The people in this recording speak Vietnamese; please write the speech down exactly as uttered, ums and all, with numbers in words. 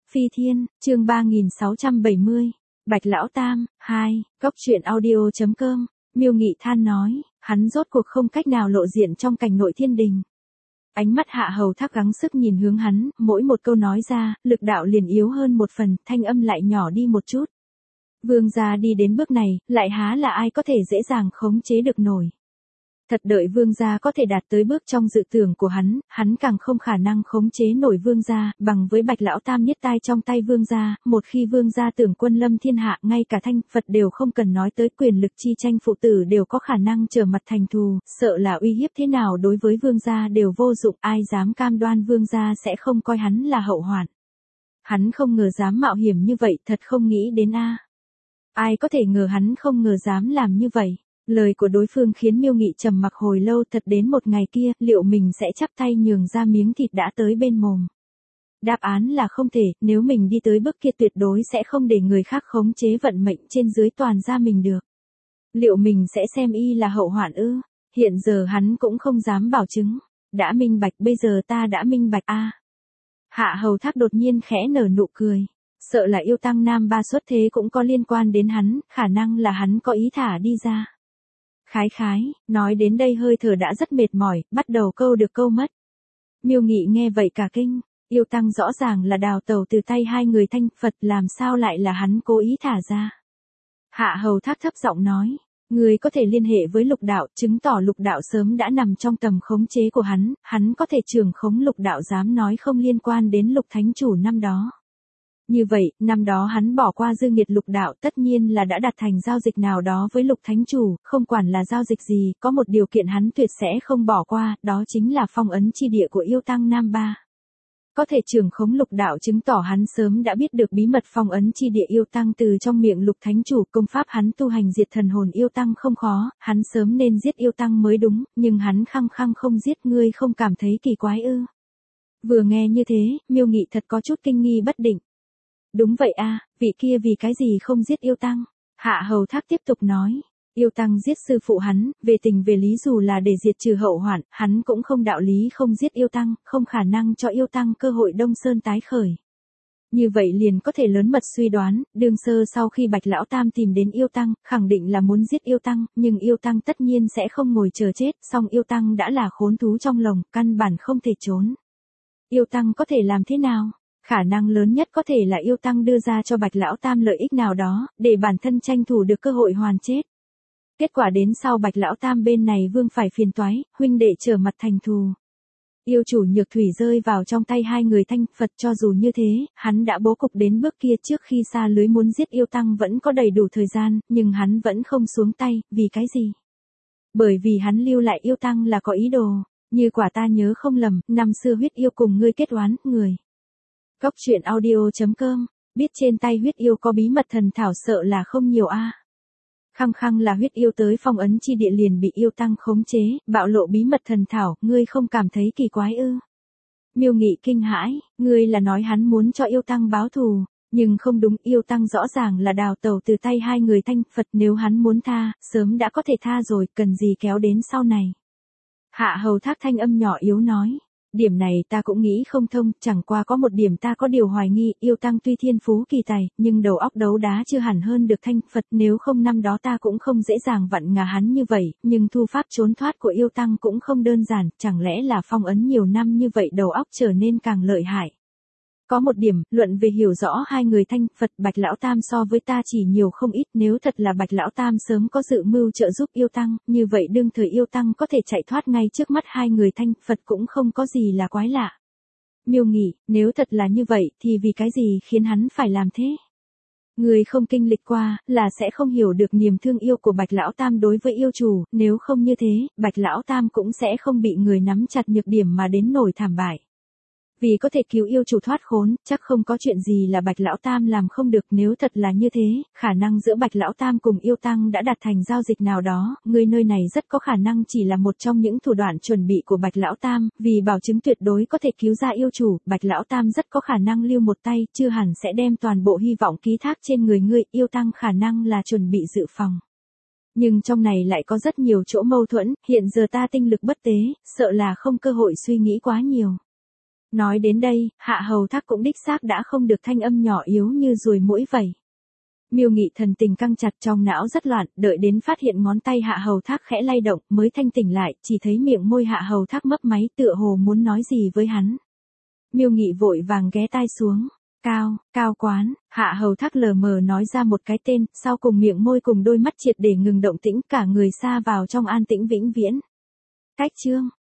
Phi Thiên, chương ba nghìn sáu trăm bảy mươi. Bạch Lão Tam, hai, Góc truyện audio chấm com. Miêu Nghị than nói, hắn rốt cuộc không cách nào lộ diện trong cảnh nội thiên đình. Ánh mắt Hạ Hầu Thác gắng sức nhìn hướng hắn, mỗi một câu nói ra, lực đạo liền yếu hơn một phần, thanh âm lại nhỏ đi một chút. Vương gia đi đến bước này, lại há là ai có thể dễ dàng khống chế được nổi. Thật đợi vương gia có thể đạt tới bước trong dự tưởng của hắn, hắn càng không khả năng khống chế nổi vương gia, bằng với Bạch Lão Tam niết tai trong tay vương gia, một khi vương gia tưởng quân lâm thiên hạ, ngay cả thanh Phật đều không cần nói tới quyền lực chi tranh phụ tử đều có khả năng trở mặt thành thù, sợ là uy hiếp thế nào đối với vương gia đều vô dụng, ai dám cam đoan vương gia sẽ không coi hắn là hậu hoạn. Hắn không ngờ dám mạo hiểm như vậy, thật không nghĩ đến a. Ai có thể ngờ hắn không ngờ dám làm như vậy. Lời của đối phương khiến Miêu Nghị trầm mặc hồi lâu, thật đến một ngày kia, liệu mình sẽ chắp tay nhường ra miếng thịt đã tới bên mồm. Đáp án là không thể, nếu mình đi tới bước kia tuyệt đối sẽ không để người khác khống chế vận mệnh trên dưới toàn ra mình được. Liệu mình sẽ xem y là hậu hoạn ư? Hiện giờ hắn cũng không dám bảo chứng. Đã minh bạch, bây giờ ta đã minh bạch a. Hạ Hầu Thác đột nhiên khẽ nở nụ cười. Sợ là yêu tăng nam ba xuất thế cũng có liên quan đến hắn, khả năng là hắn có ý thả đi ra. Khái khái, nói đến đây hơi thở đã rất mệt mỏi, bắt đầu câu được câu mất. Miêu Nghị nghe vậy cả kinh, yêu tăng rõ ràng là đào tẩu từ tay hai người thanh Phật, làm sao lại là hắn cố ý thả ra. Hạ Hầu Thác thấp giọng nói, người có thể liên hệ với lục đạo, chứng tỏ lục đạo sớm đã nằm trong tầm khống chế của hắn, hắn có thể trưởng khống lục đạo, dám nói không liên quan đến lục thánh chủ năm đó. Như vậy, năm đó hắn bỏ qua dư nghiệt lục đạo, tất nhiên là đã đặt thành giao dịch nào đó với lục thánh chủ, không quản là giao dịch gì, có một điều kiện hắn tuyệt sẽ không bỏ qua, đó chính là phong ấn chi địa của yêu tăng nam ba. Có thể trưởng khống lục đạo chứng tỏ hắn sớm đã biết được bí mật phong ấn chi địa yêu tăng từ trong miệng lục thánh chủ, công pháp hắn tu hành diệt thần hồn yêu tăng không khó, hắn sớm nên giết yêu tăng mới đúng, nhưng hắn khăng khăng không giết, ngươi không cảm thấy kỳ quái ư? Vừa nghe như thế, Miêu Nghị thật có chút kinh nghi bất định. Đúng vậy a, vị kia vì cái gì không giết yêu tăng? Hạ Hầu Thác tiếp tục nói, yêu tăng giết sư phụ hắn, về tình về lý dù là để diệt trừ hậu hoạn, hắn cũng không đạo lý không giết yêu tăng, không khả năng cho yêu tăng cơ hội Đông Sơn tái khởi. Như vậy liền có thể lớn mật suy đoán, đương sơ sau khi Bạch Lão Tam tìm đến yêu tăng, khẳng định là muốn giết yêu tăng, nhưng yêu tăng tất nhiên sẽ không ngồi chờ chết, song yêu tăng đã là khốn thú trong lồng, căn bản không thể trốn. Yêu tăng có thể làm thế nào? Khả năng lớn nhất có thể là yêu tăng đưa ra cho Bạch Lão Tam lợi ích nào đó, để bản thân tranh thủ được cơ hội hoàn chết. Kết quả đến sau Bạch Lão Tam bên này vương phải phiền toái, huynh đệ trở mặt thành thù. Yêu chủ Nhược Thủy rơi vào trong tay hai người thanh Phật, cho dù như thế, hắn đã bố cục đến bước kia, trước khi xa lưới muốn giết yêu tăng vẫn có đầy đủ thời gian, nhưng hắn vẫn không xuống tay, vì cái gì? Bởi vì hắn lưu lại yêu tăng là có ý đồ, như quả ta nhớ không lầm, năm xưa huyết yêu cùng ngươi kết oán, người. Góc truyện audio chấm com, biết trên tay huyết yêu có bí mật thần thảo sợ là không nhiều a. À. Khăng khăng là huyết yêu tới phong ấn chi địa liền bị yêu tăng khống chế, bạo lộ bí mật thần thảo, ngươi không cảm thấy kỳ quái ư? Miêu Nghị kinh hãi, ngươi là nói hắn muốn cho yêu tăng báo thù, nhưng không đúng, yêu tăng rõ ràng là đào tẩu từ tay hai người thanh Phật, nếu hắn muốn tha, sớm đã có thể tha rồi, cần gì kéo đến sau này. Hạ Hầu Thác thanh âm nhỏ yếu nói. Điểm này ta cũng nghĩ không thông, chẳng qua có một điểm ta có điều hoài nghi, yêu tăng tuy thiên phú kỳ tài, nhưng đầu óc đấu đá chưa hẳn hơn được thanh Phật, nếu không năm đó ta cũng không dễ dàng vặn ngà hắn như vậy, nhưng thu pháp trốn thoát của yêu tăng cũng không đơn giản, chẳng lẽ là phong ấn nhiều năm như vậy đầu óc trở nên càng lợi hại. Có một điểm, luận về hiểu rõ hai người thanh Phật, Bạch Lão Tam so với ta chỉ nhiều không ít, nếu thật là Bạch Lão Tam sớm có dự mưu trợ giúp yêu tăng, như vậy đương thời yêu tăng có thể chạy thoát ngay trước mắt hai người thanh Phật cũng không có gì là quái lạ. Miêu Nghị, nếu thật là như vậy thì vì cái gì khiến hắn phải làm thế? Người không kinh lịch qua, là sẽ không hiểu được niềm thương yêu của Bạch Lão Tam đối với yêu chủ, nếu không như thế, Bạch Lão Tam cũng sẽ không bị người nắm chặt nhược điểm mà đến nổi thảm bại. Vì có thể cứu yêu chủ thoát khốn, chắc không có chuyện gì là Bạch Lão Tam làm không được, nếu thật là như thế, khả năng giữa Bạch Lão Tam cùng yêu tăng đã đạt thành giao dịch nào đó, người nơi này rất có khả năng chỉ là một trong những thủ đoạn chuẩn bị của Bạch Lão Tam, vì bảo chứng tuyệt đối có thể cứu ra yêu chủ, Bạch Lão Tam rất có khả năng lưu một tay, chưa hẳn sẽ đem toàn bộ hy vọng ký thác trên người ngươi, yêu tăng khả năng là chuẩn bị dự phòng. Nhưng trong này lại có rất nhiều chỗ mâu thuẫn, hiện giờ ta tinh lực bất tế, sợ là không cơ hội suy nghĩ quá nhiều. Nói đến đây, Hạ Hầu Thác cũng đích xác đã không được thanh âm nhỏ yếu như ruồi muỗi vậy. Miêu Nghị thần tình căng chặt, trong não rất loạn, đợi đến phát hiện ngón tay Hạ Hầu Thác khẽ lay động, mới thanh tỉnh lại, chỉ thấy miệng môi Hạ Hầu Thác mấp máy tựa hồ muốn nói gì với hắn. Miêu Nghị vội vàng ghé tai xuống. Cao, Cao Quán, Hạ Hầu Thác lờ mờ nói ra một cái tên, sau cùng miệng môi cùng đôi mắt triệt để ngừng động tĩnh, cả người sa vào trong an tĩnh vĩnh viễn. Cách chương